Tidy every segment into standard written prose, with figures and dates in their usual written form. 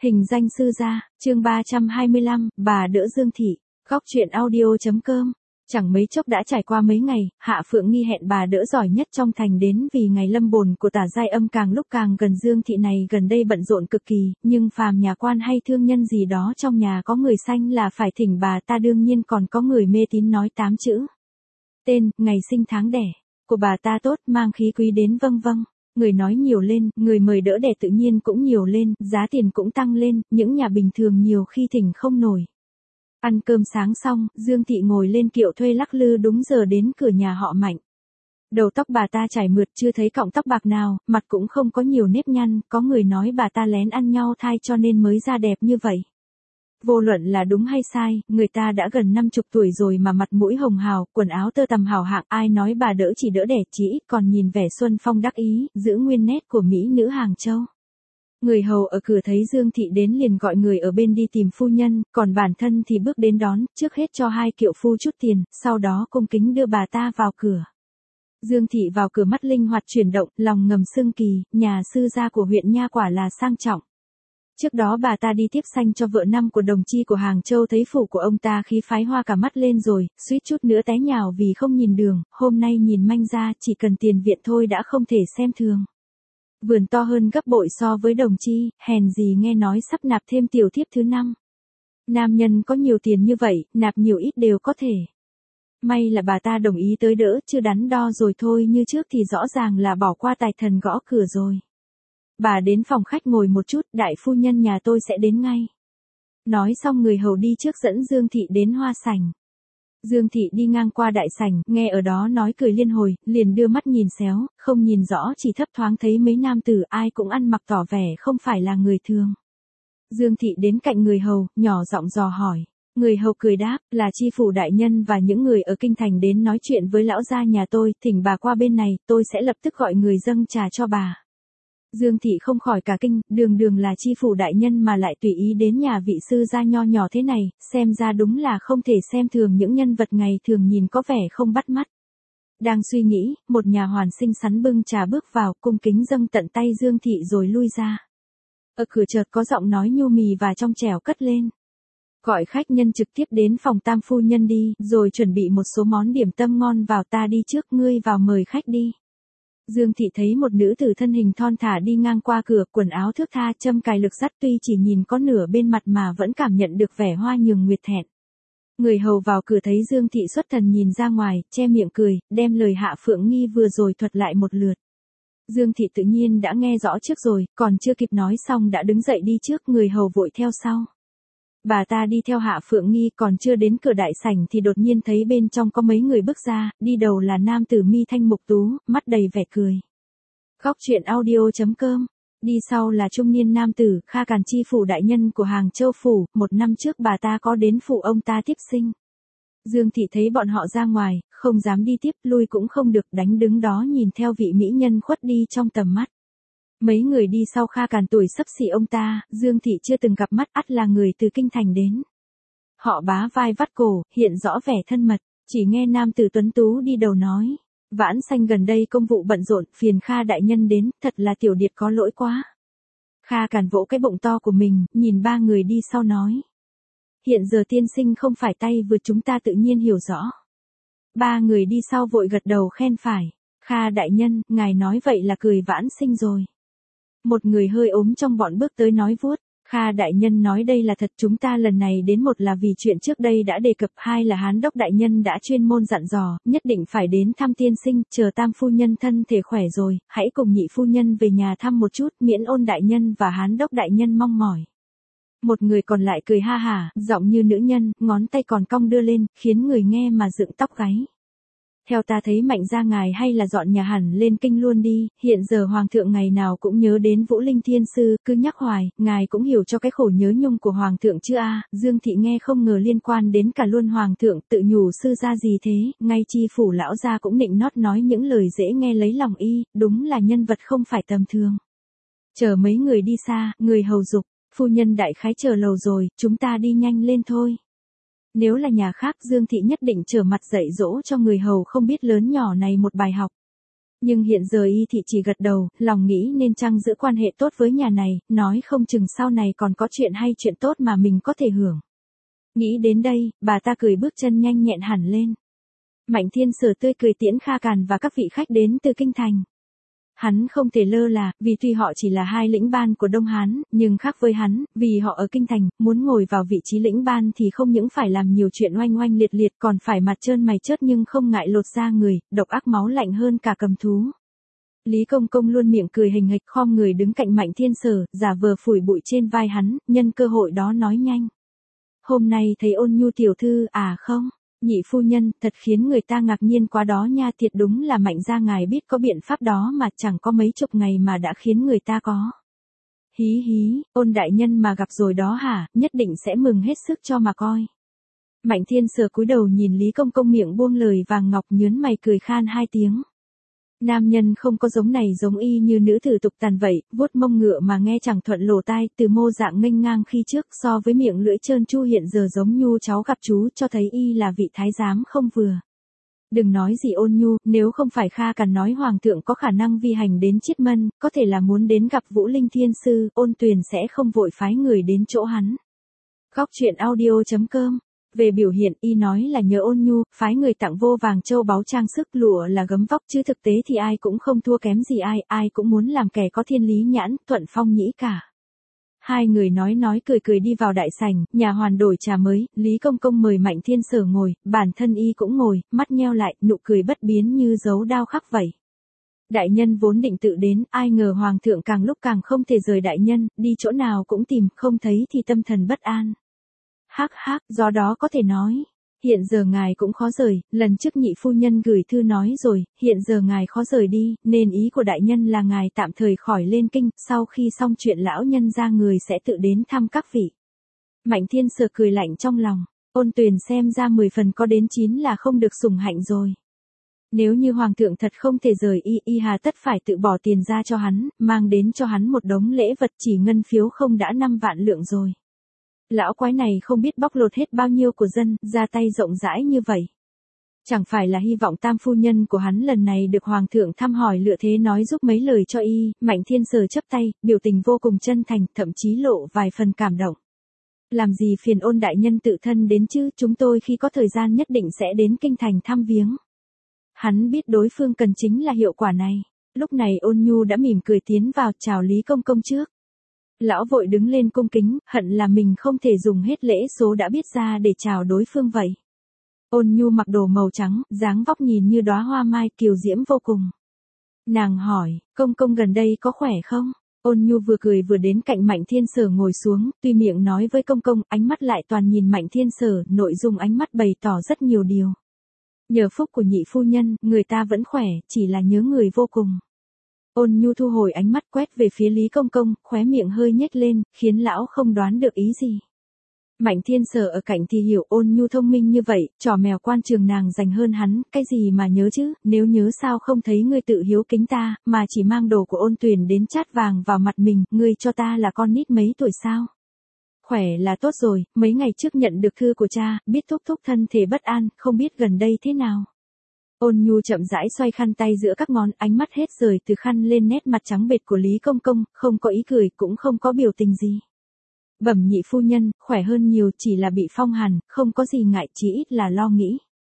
Hình danh sư gia, chương 325, bà đỡ Dương Thị, góc truyện audio.com. Chẳng mấy chốc đã trải qua mấy ngày, Hạ Phượng Nghi hẹn bà đỡ giỏi nhất trong thành đến vì ngày lâm bồn của Tả Giai Âm càng lúc càng gần. Dương Thị này gần đây bận rộn cực kỳ, nhưng phàm nhà quan hay thương nhân gì đó trong nhà có người sanh là phải thỉnh bà ta, đương nhiên còn có người mê tín nói 8 chữ. Tên, ngày sinh tháng đẻ của bà ta tốt, mang khí quý đến vâng vâng. Người nói nhiều lên, người mời đỡ đẻ tự nhiên cũng nhiều lên, giá tiền cũng tăng lên, những nhà bình thường nhiều khi thỉnh không nổi. Ăn cơm sáng xong, Dương Thị ngồi lên kiệu thuê lắc lư đúng giờ đến cửa nhà họ Mạnh. Đầu tóc bà ta chải mượt, chưa thấy cọng tóc bạc nào, mặt cũng không có nhiều nếp nhăn, có người nói bà ta lén ăn nhau thai cho nên mới da đẹp như vậy. Vô luận là đúng hay sai, người ta đã gần 50 tuổi rồi mà mặt mũi hồng hào, quần áo tơ tằm hào hạng, ai nói bà đỡ chỉ đỡ đẻ chỉ ít còn nhìn vẻ xuân phong đắc ý, giữ nguyên nét của mỹ nữ Hàng Châu. Người hầu ở cửa thấy Dương Thị đến liền gọi người ở bên đi tìm phu nhân, còn bản thân thì bước đến đón, trước hết cho hai kiệu phu chút tiền, sau đó cung kính đưa bà ta vào cửa. Dương Thị vào cửa mắt linh hoạt chuyển động, lòng ngầm xưng kỳ, nhà sư gia của huyện Nha quả là sang trọng. Trước đó bà ta đi tiếp sanh cho vợ năm của đồng chi của Hàng Châu, thấy phủ của ông ta khí phái hoa cả mắt lên rồi, suýt chút nữa té nhào vì không nhìn đường, hôm nay nhìn manh ra chỉ cần tiền viện thôi đã không thể xem thường. Vườn to hơn gấp bội so với đồng chi, hèn gì nghe nói sắp nạp thêm tiểu thiếp thứ 5. Nam nhân có nhiều tiền như vậy, nạp nhiều ít đều có thể. May là bà ta đồng ý tới đỡ, chưa đắn đo rồi thôi, như trước thì rõ ràng là bỏ qua tài thần gõ cửa rồi. Bà đến phòng khách ngồi một chút, đại phu nhân nhà tôi sẽ đến ngay. Nói xong người hầu đi trước dẫn Dương Thị đến hoa sảnh. Dương Thị đi ngang qua đại sảnh, nghe ở đó nói cười liên hồi, liền đưa mắt nhìn xéo, không nhìn rõ chỉ thấp thoáng thấy mấy nam tử ai cũng ăn mặc tỏ vẻ không phải là người thường. Dương Thị đến cạnh người hầu, nhỏ giọng dò hỏi. Người hầu cười đáp, là chi phủ đại nhân và những người ở kinh thành đến nói chuyện với lão gia nhà tôi, thỉnh bà qua bên này, tôi sẽ lập tức gọi người dâng trà cho bà. Dương Thị không khỏi cả kinh, đường là chi phủ đại nhân mà lại tùy ý đến nhà vị sư gia nho nhỏ thế này, xem ra đúng là không thể xem thường những nhân vật ngày thường nhìn có vẻ không bắt mắt. Đang suy nghĩ, một nhà hoàn xinh xắn bưng trà bước vào, cung kính dâng tận tay Dương Thị rồi lui ra. Ở cửa chợt có giọng nói nhu mì và trong trẻo cất lên. Gọi khách nhân trực tiếp đến phòng tam phu nhân đi, rồi chuẩn bị một số món điểm tâm ngon vào, ta đi trước, ngươi vào mời khách đi. Dương Thị thấy một nữ tử thân hình thon thả đi ngang qua cửa, quần áo thước tha, châm cài lực dắt, tuy chỉ nhìn có nửa bên mặt mà vẫn cảm nhận được vẻ hoa nhường nguyệt thẹn. Người hầu vào cửa thấy Dương Thị xuất thần nhìn ra ngoài, che miệng cười, đem lời Hạ Phượng Nghi vừa rồi thuật lại một lượt. Dương Thị tự nhiên đã nghe rõ trước rồi, còn chưa kịp nói xong đã đứng dậy đi trước, người hầu vội theo sau. Bà ta đi theo Hạ Phượng Nghi, còn chưa đến cửa đại sảnh thì đột nhiên thấy bên trong có mấy người bước ra, đi đầu là nam tử mi thanh mục tú, mắt đầy vẻ cười. Góc truyện audio.com. Đi sau là trung niên nam tử, Kha Càn chi phủ đại nhân của Hàng Châu phủ, 1 năm trước bà ta có đến phủ ông ta tiếp sinh. Dương Thị thấy bọn họ ra ngoài, không dám đi tiếp, lui cũng không được, đánh đứng đó nhìn theo vị mỹ nhân khuất đi trong tầm mắt. Mấy người đi sau Kha Càn tuổi xấp xỉ ông ta, Dương Thị chưa từng gặp mắt, ắt là người từ kinh thành đến. Họ bá vai vắt cổ, hiện rõ vẻ thân mật, chỉ nghe nam tử tuấn tú đi đầu nói. Vãn Sanh gần đây công vụ bận rộn, phiền Kha đại nhân đến, thật là tiểu điệp có lỗi quá. Kha Càn vỗ cái bụng to của mình, nhìn 3 người đi sau nói. Hiện giờ tiên sinh không phải tay vượt, chúng ta tự nhiên hiểu rõ. 3 người đi sau vội gật đầu khen phải. Kha đại nhân, ngài nói vậy là cười vãn sinh rồi. Một người hơi ốm trong bọn bước tới nói vuốt. Kha đại nhân nói đây là thật, chúng ta lần này đến một là vì chuyện trước đây đã đề cập, 2 là Hán đốc đại nhân đã chuyên môn dặn dò, nhất định phải đến thăm tiên sinh, chờ tam phu nhân thân thể khỏe rồi, hãy cùng nhị phu nhân về nhà thăm một chút, miễn Ôn đại nhân và Hán đốc đại nhân mong mỏi. Một người còn lại cười ha hả, giọng như nữ nhân, ngón tay còn cong đưa lên, khiến người nghe mà dựng tóc gáy. Theo ta thấy Mạnh gia ngài hay là dọn nhà hẳn lên kinh luôn đi, hiện giờ hoàng thượng ngày nào cũng nhớ đến Vũ Linh Thiên Sư, cứ nhắc hoài, ngài cũng hiểu cho cái khổ nhớ nhung của hoàng thượng chứ a. Dương Thị nghe không ngờ liên quan đến cả luôn hoàng thượng, tự nhủ sư gia gì thế, ngay chi phủ lão gia cũng nịnh nót nói những lời dễ nghe lấy lòng y, đúng là nhân vật không phải tầm thường. Chờ mấy người đi xa, người hầu dục, phu nhân đại khái chờ lầu rồi, chúng ta đi nhanh lên thôi. Nếu là nhà khác Dương Thị nhất định trở mặt dạy dỗ cho người hầu không biết lớn nhỏ này một bài học. Nhưng hiện giờ y thị chỉ gật đầu, lòng nghĩ nên chăng giữ quan hệ tốt với nhà này, nói không chừng sau này còn có chuyện hay chuyện tốt mà mình có thể hưởng. Nghĩ đến đây, bà ta cười bước chân nhanh nhẹn hẳn lên. Mạnh Thiên Sở tươi cười tiễn Kha Càn và các vị khách đến từ kinh thành. Hắn không thể lơ là, vì tuy họ chỉ là hai lĩnh ban của Đông Hán, nhưng khác với hắn, vì họ ở kinh thành, muốn ngồi vào vị trí lĩnh ban thì không những phải làm nhiều chuyện oanh oanh liệt liệt còn phải mặt trơn mày chớt nhưng không ngại lột da người, độc ác máu lạnh hơn cả cầm thú. Lý Công Công luôn miệng cười hình hịch khom người đứng cạnh Mạnh Thiên Sở, giả vờ phủi bụi trên vai hắn, nhân cơ hội đó nói nhanh. Hôm nay thấy Ôn Nhu tiểu thư à không? Nhị phu nhân, thật khiến người ta ngạc nhiên quá đó nha, thiệt đúng là Mạnh gia ngài biết có biện pháp đó mà chẳng có mấy chục ngày mà đã khiến người ta có. Hí hí, Ôn đại nhân mà gặp rồi đó hả, nhất định sẽ mừng hết sức cho mà coi. Mạnh Thiên Sở cúi đầu nhìn Lý Công Công miệng buông lời vàng ngọc nhớn mày cười khan hai tiếng. Nam nhân không có giống này giống y như nữ tử tục tàn vậy, vuốt mông ngựa mà nghe chẳng thuận lỗ tai, từ mô dạng nghênh ngang khi trước so với miệng lưỡi trơn chu hiện giờ giống Nhu cháu gặp chú cho thấy y là vị thái giám không vừa. Đừng nói gì Ôn Nhu, nếu không phải Kha Càn nói hoàng thượng có khả năng vi hành đến Chiết Mân, có thể là muốn đến gặp Vũ Linh Thiên Sư, Ôn Tuyền sẽ không vội phái người đến chỗ hắn. Góc truyện audio.com. Về biểu hiện y nói là nhờ Ôn Nhu, phái người tặng vô vàng châu báu trang sức lụa là gấm vóc chứ thực tế thì ai cũng không thua kém gì ai, ai cũng muốn làm kẻ có thiên lý nhãn, thuận phong nhĩ cả. Hai người nói cười cười đi vào đại sảnh, nhà hoàn đổi trà mới, Lý Công Công mời Mạnh Thiên Sở ngồi, bản thân y cũng ngồi, mắt nheo lại, nụ cười bất biến như dấu đao khắc vậy. Đại nhân vốn định tự đến, ai ngờ hoàng thượng càng lúc càng không thể rời đại nhân, đi chỗ nào cũng tìm, không thấy thì tâm thần bất an. Hắc hắc, do đó có thể nói. Hiện giờ ngài cũng khó rời, lần trước nhị phu nhân gửi thư nói rồi, hiện giờ ngài khó rời đi, nên ý của đại nhân là ngài tạm thời khỏi lên kinh, sau khi xong chuyện lão nhân ra người sẽ tự đến thăm các vị. Mạnh Thiên Sở cười lạnh trong lòng, Ôn Tuyền xem ra 10 phần có đến 9 là không được sủng hạnh rồi. Nếu như hoàng thượng thật không thể rời y hà tất phải tự bỏ tiền ra cho hắn, mang đến cho hắn một đống lễ vật chỉ ngân phiếu không đã 5 vạn lượng rồi. Lão quái này không biết bóc lột hết bao nhiêu của dân, ra tay rộng rãi như vậy. Chẳng phải là hy vọng tam phu nhân của hắn lần này được hoàng thượng thăm hỏi lựa thế nói giúp mấy lời cho y, Mạnh Thiên Sở chấp tay, biểu tình vô cùng chân thành, thậm chí lộ vài phần cảm động. Làm gì phiền Ôn đại nhân tự thân đến chứ, chúng tôi khi có thời gian nhất định sẽ đến kinh thành thăm viếng. Hắn biết đối phương cần chính là hiệu quả này. Lúc này Ôn Nhu đã mỉm cười tiến vào chào Lý Công Công trước. Lão vội đứng lên cung kính, hận là mình không thể dùng hết lễ số đã biết ra để chào đối phương vậy. Ôn Nhu mặc đồ màu trắng, dáng vóc nhìn như đóa hoa mai kiều diễm vô cùng. Nàng hỏi, công công gần đây có khỏe không? Ôn Nhu vừa cười vừa đến cạnh Mạnh Thiên Sở ngồi xuống, tuy miệng nói với công công, ánh mắt lại toàn nhìn Mạnh Thiên Sở, nội dung ánh mắt bày tỏ rất nhiều điều. Nhờ phúc của nhị phu nhân, người ta vẫn khỏe, chỉ là nhớ người vô cùng. Ôn Nhu thu hồi ánh mắt quét về phía Lý Công Công, khóe miệng hơi nhếch lên, khiến lão không đoán được ý gì. Mạnh Thiên Sở ở cạnh thì hiểu Ôn Nhu thông minh như vậy, trò mèo quan trường nàng dành hơn hắn, cái gì mà nhớ chứ, nếu nhớ sao không thấy ngươi tự hiếu kính ta, mà chỉ mang đồ của Ôn Tuyền đến chát vàng vào mặt mình, ngươi cho ta là con nít mấy tuổi sao? Khỏe là tốt rồi, mấy ngày trước nhận được thư của cha, biết thúc thúc thân thể bất an, không biết gần đây thế nào. Ôn Nhu chậm rãi xoay khăn tay giữa các ngón, ánh mắt hết rời từ khăn lên nét mặt trắng bệch của Lý Công Công, không có ý cười, cũng không có biểu tình gì. Bẩm nhị phu nhân, khỏe hơn nhiều, chỉ là bị phong hàn, không có gì ngại, chỉ ít là lo nghĩ.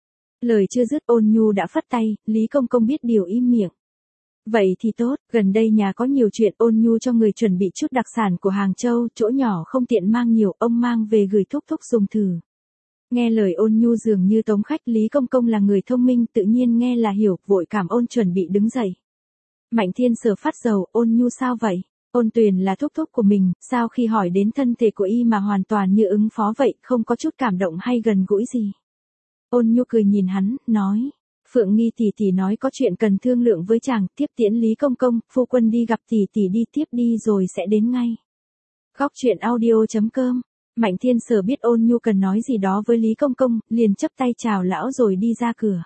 Lời chưa dứt Ôn Nhu đã phất tay, Lý Công Công biết điều im miệng. Vậy thì tốt, gần đây nhà có nhiều chuyện, Ôn Nhu cho người chuẩn bị chút đặc sản của Hàng Châu, chỗ nhỏ không tiện mang nhiều, ông mang về gửi thúc thúc dùng thử. Nghe lời Ôn Nhu dường như tống khách, Lý Công Công là người thông minh, tự nhiên nghe là hiểu, vội cảm ơn chuẩn bị đứng dậy. Mạnh Thiên Sở phát dầu, Ôn Nhu sao vậy? Ôn Tuyền là thúc thúc của mình, sao khi hỏi đến thân thể của y mà hoàn toàn như ứng phó vậy, không có chút cảm động hay gần gũi gì. Ôn Nhu cười nhìn hắn, nói, Phượng Nghi tỷ tỷ nói có chuyện cần thương lượng với chàng, tiếp tiễn Lý Công Công, phu quân đi gặp tỷ tỷ đi, tiếp đi rồi sẽ đến ngay. Góc truyện audio.com. Mạnh Thiên Sở biết Ôn Nhu cần nói gì đó với Lý Công Công, liền chấp tay chào lão rồi đi ra cửa.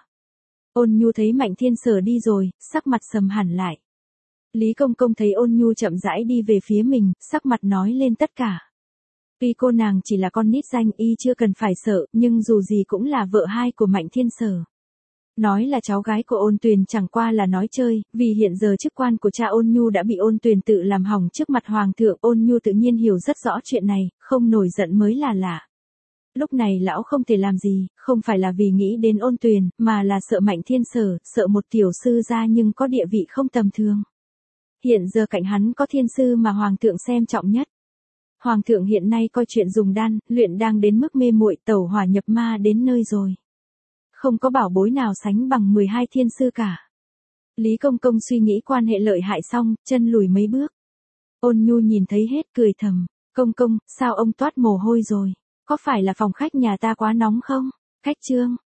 Ôn Nhu thấy Mạnh Thiên Sở đi rồi, sắc mặt sầm hẳn lại. Lý Công Công thấy Ôn Nhu chậm rãi đi về phía mình, sắc mặt nói lên tất cả. Tuy cô nàng chỉ là con nít danh y chưa cần phải sợ, nhưng dù gì cũng là vợ hai của Mạnh Thiên Sở. Nói là cháu gái của Ôn Tuyền chẳng qua là nói chơi, vì hiện giờ chức quan của cha Ôn Nhu đã bị Ôn Tuyền tự làm hỏng trước mặt hoàng thượng. Ôn Nhu tự nhiên hiểu rất rõ chuyện này, không nổi giận mới là lạ. Lúc này lão không thể làm gì, không phải là vì nghĩ đến Ôn Tuyền, mà là sợ Mạnh Thiên Sở, sợ một tiểu sư gia nhưng có địa vị không tầm thường. Hiện giờ cạnh hắn có thiên sư mà hoàng thượng xem trọng nhất. Hoàng thượng hiện nay coi chuyện dùng đan, luyện đang đến mức mê muội, tẩu hỏa nhập ma đến nơi rồi. Không có bảo bối nào sánh bằng 12 thiên sư cả. Lý Công Công suy nghĩ quan hệ lợi hại xong, chân lùi mấy bước. Ôn Nhu nhìn thấy hết cười thầm, Công Công, sao ông toát mồ hôi rồi? Có phải là phòng khách nhà ta quá nóng không? Khách Trương,